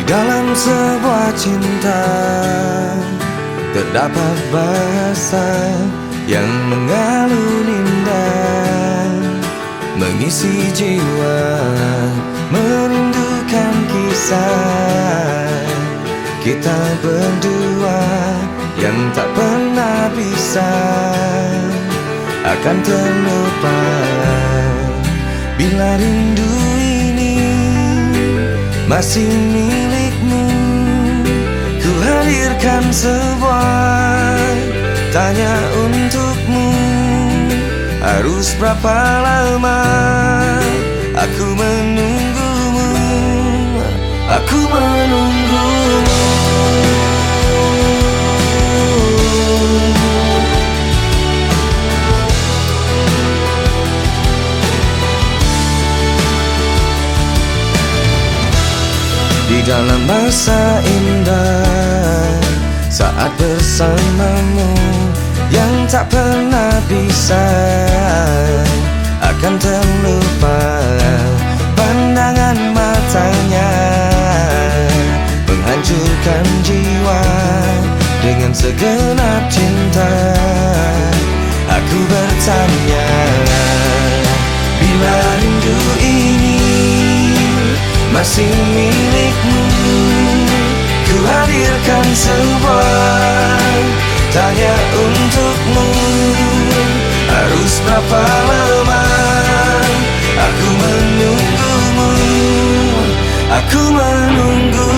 Di dalam sebuah cinta terdapat bahasa yang mengalun indah, mengisi jiwa, merindukan kisah kita berdua yang tak pernah bisa akan terlupa. Bila rindu ini masih milikmu, ku hadirkan sebuah tanya untukmu. Harus berapa lama aku menunggumu, aku menunggumu. Di dalam masa indah saat bersamamu yang tak pernah bisa akan terlupa. Pandangan matanya menghancurkan jiwa dengan segenap cinta. Aku bertanya, bila rindu ini masih milikmu, ku hadirkan sebuah tanya untukmu. Harus berapa lama aku menunggumu, aku menunggumu.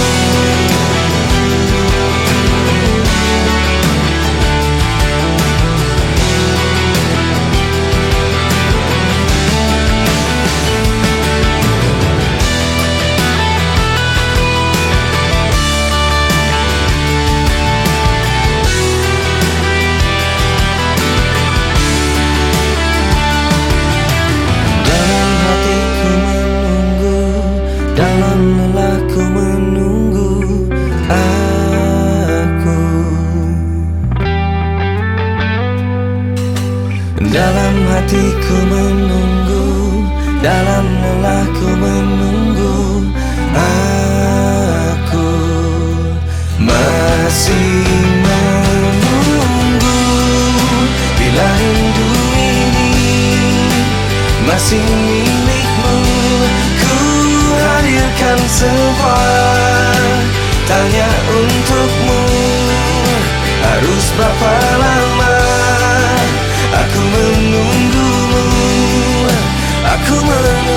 Dalam lelahku menunggu aku, dalam hatiku menunggu, dalam lelahku menunggu aku. Masih menunggu bila rindu ini masih milikmu, hadirkan sebuah tanya untukmu. Harus berapa lama aku menunggumu, aku menunggumu.